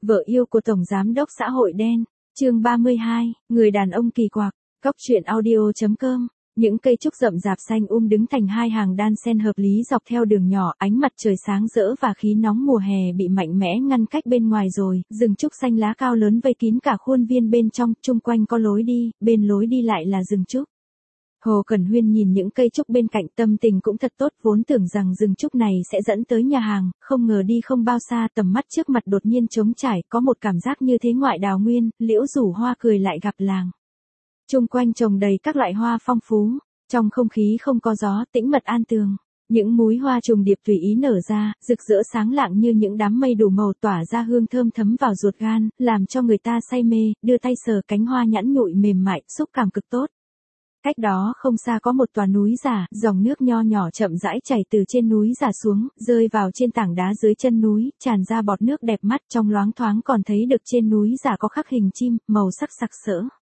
Vợ yêu của Tổng Giám đốc xã hội đen. Chương 32, người đàn ông kỳ quặc. Cóc truyện audio.com. Những cây trúc rậm rạp xanh đứng thành hai hàng đan xen hợp lý dọc theo đường nhỏ, ánh mặt trời sáng rỡ và khí nóng mùa hè bị mạnh mẽ ngăn cách bên ngoài rồi, rừng trúc xanh lá cao lớn vây kín cả khuôn viên bên trong, chung quanh có lối đi, bên lối đi lại là rừng trúc. Hồ Cẩn Huyên nhìn những cây trúc bên cạnh, tâm tình cũng thật tốt, vốn tưởng rằng rừng trúc này sẽ dẫn tới nhà hàng, không ngờ đi không bao xa tầm mắt trước mặt đột nhiên trống trải, có một cảm giác như thế ngoại đào nguyên, liễu rủ hoa cười lại gặp làng. Chung quanh trồng đầy các loại hoa phong phú, trong không khí không có gió, tĩnh mật an tường. Những múi hoa trùng điệp tùy ý nở ra, rực rỡ sáng lạng như những đám mây đủ màu tỏa ra hương thơm thấm vào ruột gan, làm cho người ta say mê, đưa tay sờ cánh hoa nhẵn nhụi mềm mại, xúc cảm cực tốt. Cách đó không xa có một tòa núi giả, dòng nước nho nhỏ chậm rãi chảy từ trên núi giả xuống, rơi vào trên tảng đá dưới chân núi, tràn ra bọt nước đẹp mắt, trong loáng thoáng còn thấy được trên núi giả có khắc hình chim, màu sắc sặc sỡ.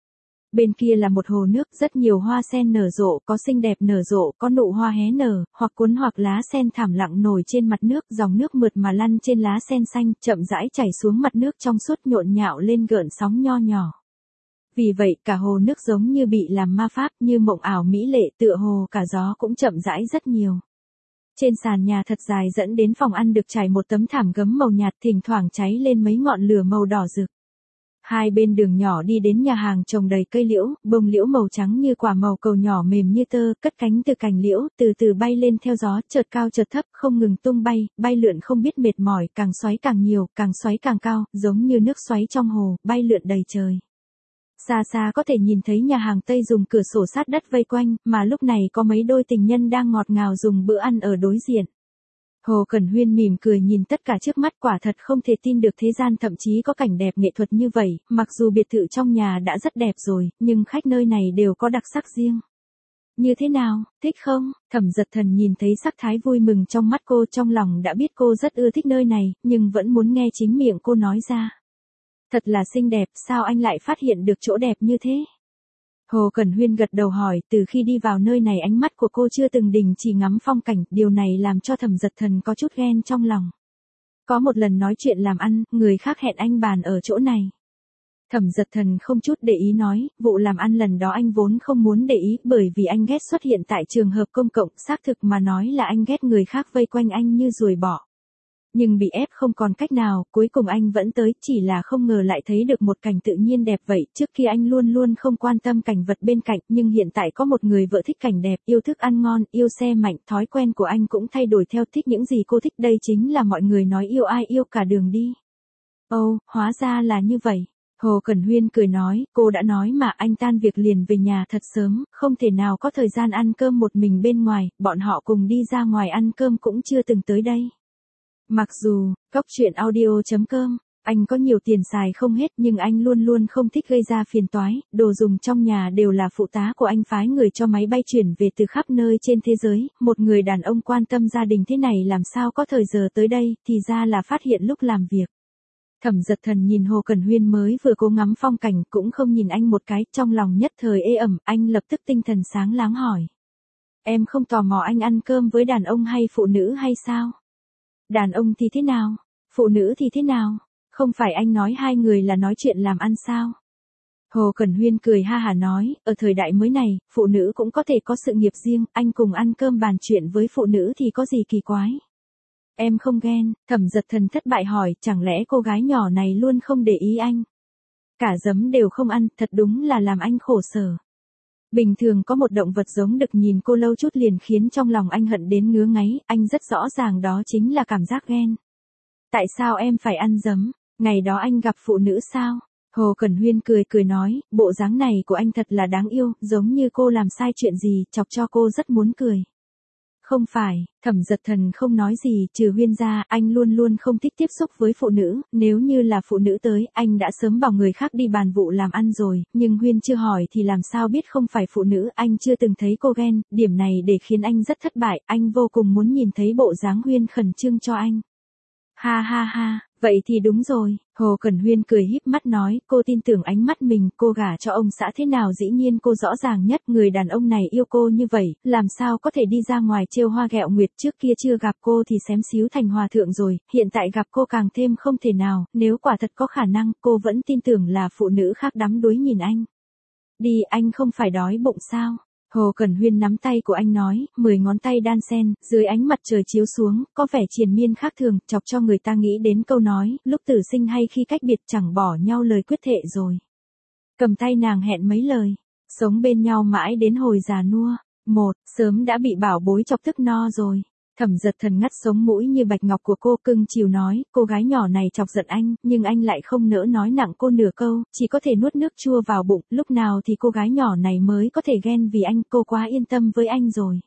Bên kia là một hồ nước, rất nhiều hoa sen nở rộ, có xinh đẹp nở rộ, có nụ hoa hé nở, hoặc cuốn hoặc lá sen thảm lặng nổi trên mặt nước, dòng nước mượt mà lăn trên lá sen xanh, chậm rãi chảy xuống mặt nước trong suốt nhộn nhạo lên gợn sóng nho nhỏ. Vì vậy, cả hồ nước giống như bị làm ma pháp, như mộng ảo mỹ lệ, tựa hồ cả gió cũng chậm rãi rất nhiều. Trên sàn nhà thật dài dẫn đến phòng ăn được trải một tấm thảm gấm màu nhạt, thỉnh thoảng cháy lên mấy ngọn lửa màu đỏ rực. Hai bên đường nhỏ đi đến nhà hàng trồng đầy cây liễu, bông liễu màu trắng như quả màu cầu nhỏ mềm như tơ, cất cánh từ cành liễu, từ từ bay lên theo gió, chợt cao chợt thấp, không ngừng tung bay, bay lượn không biết mệt mỏi, càng xoáy càng nhiều, càng xoáy càng cao, giống như nước xoáy trong hồ, bay lượn đầy trời. Xa xa có thể nhìn thấy nhà hàng Tây dùng cửa sổ sát đất vây quanh, mà lúc này có mấy đôi tình nhân đang ngọt ngào dùng bữa ăn ở đối diện. Hồ Cẩn Huyên mỉm cười nhìn tất cả trước mắt, quả thật không thể tin được thế gian thậm chí có cảnh đẹp nghệ thuật như vậy, mặc dù biệt thự trong nhà đã rất đẹp rồi, nhưng khách nơi này đều có đặc sắc riêng. Như thế nào, thích không? Thẩm Dật Thần nhìn thấy sắc thái vui mừng trong mắt cô, trong lòng đã biết cô rất ưa thích nơi này, nhưng vẫn muốn nghe chính miệng cô nói ra. Thật là xinh đẹp, sao anh lại phát hiện được chỗ đẹp như thế? Hồ Cẩn Huyên gật đầu hỏi, từ khi đi vào nơi này ánh mắt của cô chưa từng đình chỉ ngắm phong cảnh, điều này làm cho Thẩm Dật Thần có chút ghen trong lòng. Có một lần nói chuyện làm ăn, người khác hẹn anh bàn ở chỗ này. Thẩm Dật Thần không chút để ý nói, vụ làm ăn lần đó anh vốn không muốn để ý, bởi vì anh ghét xuất hiện tại trường hợp công cộng, xác thực mà nói là anh ghét người khác vây quanh anh như ruồi bọ. Nhưng bị ép không còn cách nào, cuối cùng anh vẫn tới, chỉ là không ngờ lại thấy được một cảnh tự nhiên đẹp vậy, trước kia anh luôn luôn không quan tâm cảnh vật bên cạnh, nhưng hiện tại có một người vợ thích cảnh đẹp, yêu thức ăn ngon, yêu xe mạnh, thói quen của anh cũng thay đổi theo, thích những gì cô thích, đây chính là mọi người nói yêu ai yêu cả đường đi. Ồ, hóa ra là như vậy. Hồ Cẩn Huyên cười nói, cô đã nói mà, anh tan việc liền về nhà thật sớm, không thể nào có thời gian ăn cơm một mình bên ngoài, bọn họ cùng đi ra ngoài ăn cơm cũng chưa từng tới đây. Mặc dù, cóc truyện audio.com, anh có nhiều tiền xài không hết nhưng anh luôn luôn không thích gây ra phiền toái, đồ dùng trong nhà đều là phụ tá của anh phái người cho máy bay chuyển về từ khắp nơi trên thế giới, một người đàn ông quan tâm gia đình thế này làm sao có thời giờ tới đây, thì ra là phát hiện lúc làm việc. Thẩm Dật Thần nhìn Hồ Cẩn Huyên mới vừa cố ngắm phong cảnh cũng không nhìn anh một cái, trong lòng nhất thời ê ẩm, anh lập tức tinh thần sáng láng hỏi. Em không tò mò anh ăn cơm với đàn ông hay phụ nữ hay sao? Đàn ông thì thế nào? Phụ nữ thì thế nào? Không phải anh nói hai người là nói chuyện làm ăn sao? Hồ Cẩn Huyên cười ha hả nói, ở thời đại mới này, phụ nữ cũng có thể có sự nghiệp riêng, anh cùng ăn cơm bàn chuyện với phụ nữ thì có gì kỳ quái? Em không ghen, Thẩm Dật Thần thất bại hỏi, chẳng lẽ cô gái nhỏ này luôn không để ý anh? Cả giấm đều không ăn, thật đúng là làm anh khổ sở. Bình thường có một động vật giống đực nhìn cô lâu chút liền khiến trong lòng anh hận đến ngứa ngáy, anh rất rõ ràng đó chính là cảm giác ghen. Tại sao em phải ăn giấm? Ngày đó anh gặp phụ nữ sao? Hồ Cẩn Huyên cười nói, bộ dáng này của anh thật là đáng yêu, giống như cô làm sai chuyện gì, chọc cho cô rất muốn cười. Không phải, Thẩm Dật Thần không nói gì, trừ Huyên ra, anh luôn luôn không thích tiếp xúc với phụ nữ, nếu như là phụ nữ tới, anh đã sớm bảo người khác đi bàn vụ làm ăn rồi, nhưng Huyên chưa hỏi thì làm sao biết không phải phụ nữ, anh chưa từng thấy cô ghen, điểm này để khiến anh rất thất bại, anh vô cùng muốn nhìn thấy bộ dáng Huyên khẩn trương cho anh. Ha ha ha, Vậy thì đúng rồi, Hồ Cẩn Huyên cười híp mắt nói, cô tin tưởng ánh mắt mình, cô gả cho ông xã thế nào dĩ nhiên cô rõ ràng nhất, người đàn ông này yêu cô như vậy, làm sao có thể đi ra ngoài trêu hoa ghẹo nguyệt, trước kia chưa gặp cô thì xém xíu thành hòa thượng rồi, hiện tại gặp cô càng thêm không thể nào, nếu quả thật có khả năng, cô vẫn tin tưởng là phụ nữ khác đắm đuối nhìn anh. Đi, anh không phải đói bụng sao? Hồ Cẩn Huyên nắm tay của anh nói, 10 ngón tay đan sen, dưới ánh mặt trời chiếu xuống, có vẻ triền miên khác thường, chọc cho người ta nghĩ đến câu nói, lúc tử sinh hay khi cách biệt chẳng bỏ nhau lời quyết thệ rồi. Cầm tay nàng hẹn mấy lời, sống bên nhau mãi đến hồi già nua. Sớm đã bị bảo bối chọc tức no rồi. Thẩm Giật Thần ngắt sống mũi như bạch ngọc của cô cưng chiều nói, cô gái nhỏ này chọc giận anh, nhưng anh lại không nỡ nói nặng cô nửa câu, chỉ có thể nuốt nước chua vào bụng, lúc nào thì cô gái nhỏ này mới có thể ghen vì anh, cô quá yên tâm với anh rồi.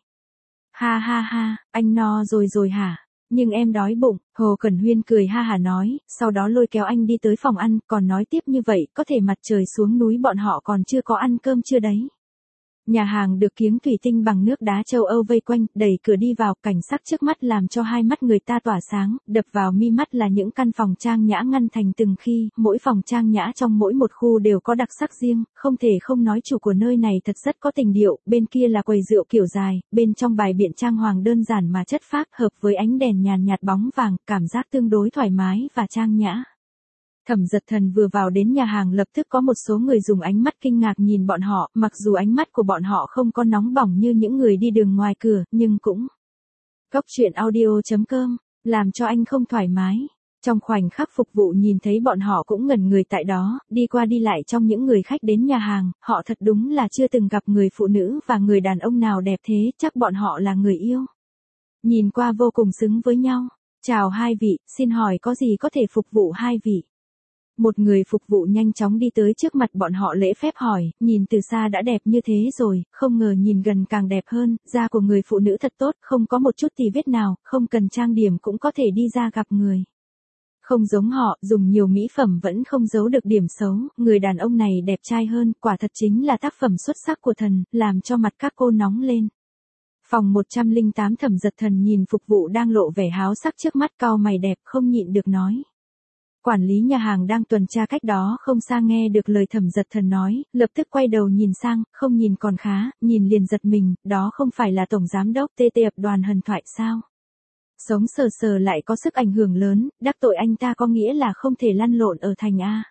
Ha ha ha, anh no rồi hả? Nhưng em đói bụng, Hồ Cẩn Huyên cười ha hả nói, sau đó lôi kéo anh đi tới phòng ăn, còn nói tiếp như vậy, có thể mặt trời xuống núi bọn họ còn chưa có ăn cơm chưa đấy. Nhà hàng được kiếng thủy tinh bằng nước đá châu Âu vây quanh, đẩy cửa đi vào, cảnh sắc trước mắt làm cho hai mắt người ta tỏa sáng, đập vào mi mắt là những căn phòng trang nhã ngăn thành từng khi, mỗi phòng trang nhã trong mỗi một khu đều có đặc sắc riêng, không thể không nói chủ của nơi này thật rất có tình điệu, bên kia là quầy rượu kiểu dài, bên trong bài biện trang hoàng đơn giản mà chất phác, hợp với ánh đèn nhàn nhạt bóng vàng, cảm giác tương đối thoải mái và trang nhã. Thẩm Giật Thần vừa vào đến nhà hàng lập tức có một số người dùng ánh mắt kinh ngạc nhìn bọn họ, mặc dù ánh mắt của bọn họ không có nóng bỏng như những người đi đường ngoài cửa, nhưng cũng. Góc truyện audio.com, làm cho anh không thoải mái. Trong khoảnh khắc phục vụ nhìn thấy bọn họ cũng ngẩn người tại đó, đi qua đi lại trong những người khách đến nhà hàng, họ thật đúng là chưa từng gặp người phụ nữ và người đàn ông nào đẹp thế, chắc bọn họ là người yêu. Nhìn qua vô cùng xứng với nhau. Chào hai vị, xin hỏi có gì có thể phục vụ hai vị? Một người phục vụ nhanh chóng đi tới trước mặt bọn họ lễ phép hỏi, nhìn từ xa đã đẹp như thế rồi, không ngờ nhìn gần càng đẹp hơn, da của người phụ nữ thật tốt, không có một chút tì vết nào, không cần trang điểm cũng có thể đi ra gặp người. Không giống họ, dùng nhiều mỹ phẩm vẫn không giấu được điểm xấu, người đàn ông này đẹp trai hơn, quả thật chính là tác phẩm xuất sắc của thần, làm cho mặt các cô nóng lên. Phòng 108 Thẩm Giật Thần nhìn phục vụ đang lộ vẻ háo sắc trước mắt cau mày đẹp không nhịn được nói. Quản lý nhà hàng đang tuần tra cách đó không xa nghe được lời Thẩm Giật Thần nói, lập tức quay đầu nhìn sang, không nhìn còn khá, nhìn liền giật mình, đó không phải là Tổng Giám đốc TT Tập đoàn Hân Thoại sao? Sống sờ sờ lại có sức ảnh hưởng lớn, đắc tội anh ta có nghĩa là không thể lăn lộn ở thành A.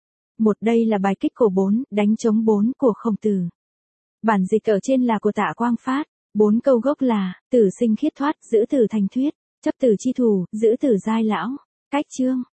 Đây là bài kích cổ 4, đánh chống 4 của Khổng Tử. Bản dịch ở trên là của Tạ Quang Phát, 4 câu gốc là, tử sinh khiết thoát, giữ tử thành thuyết, chấp tử chi thủ, giữ tử giai lão. Cách chương.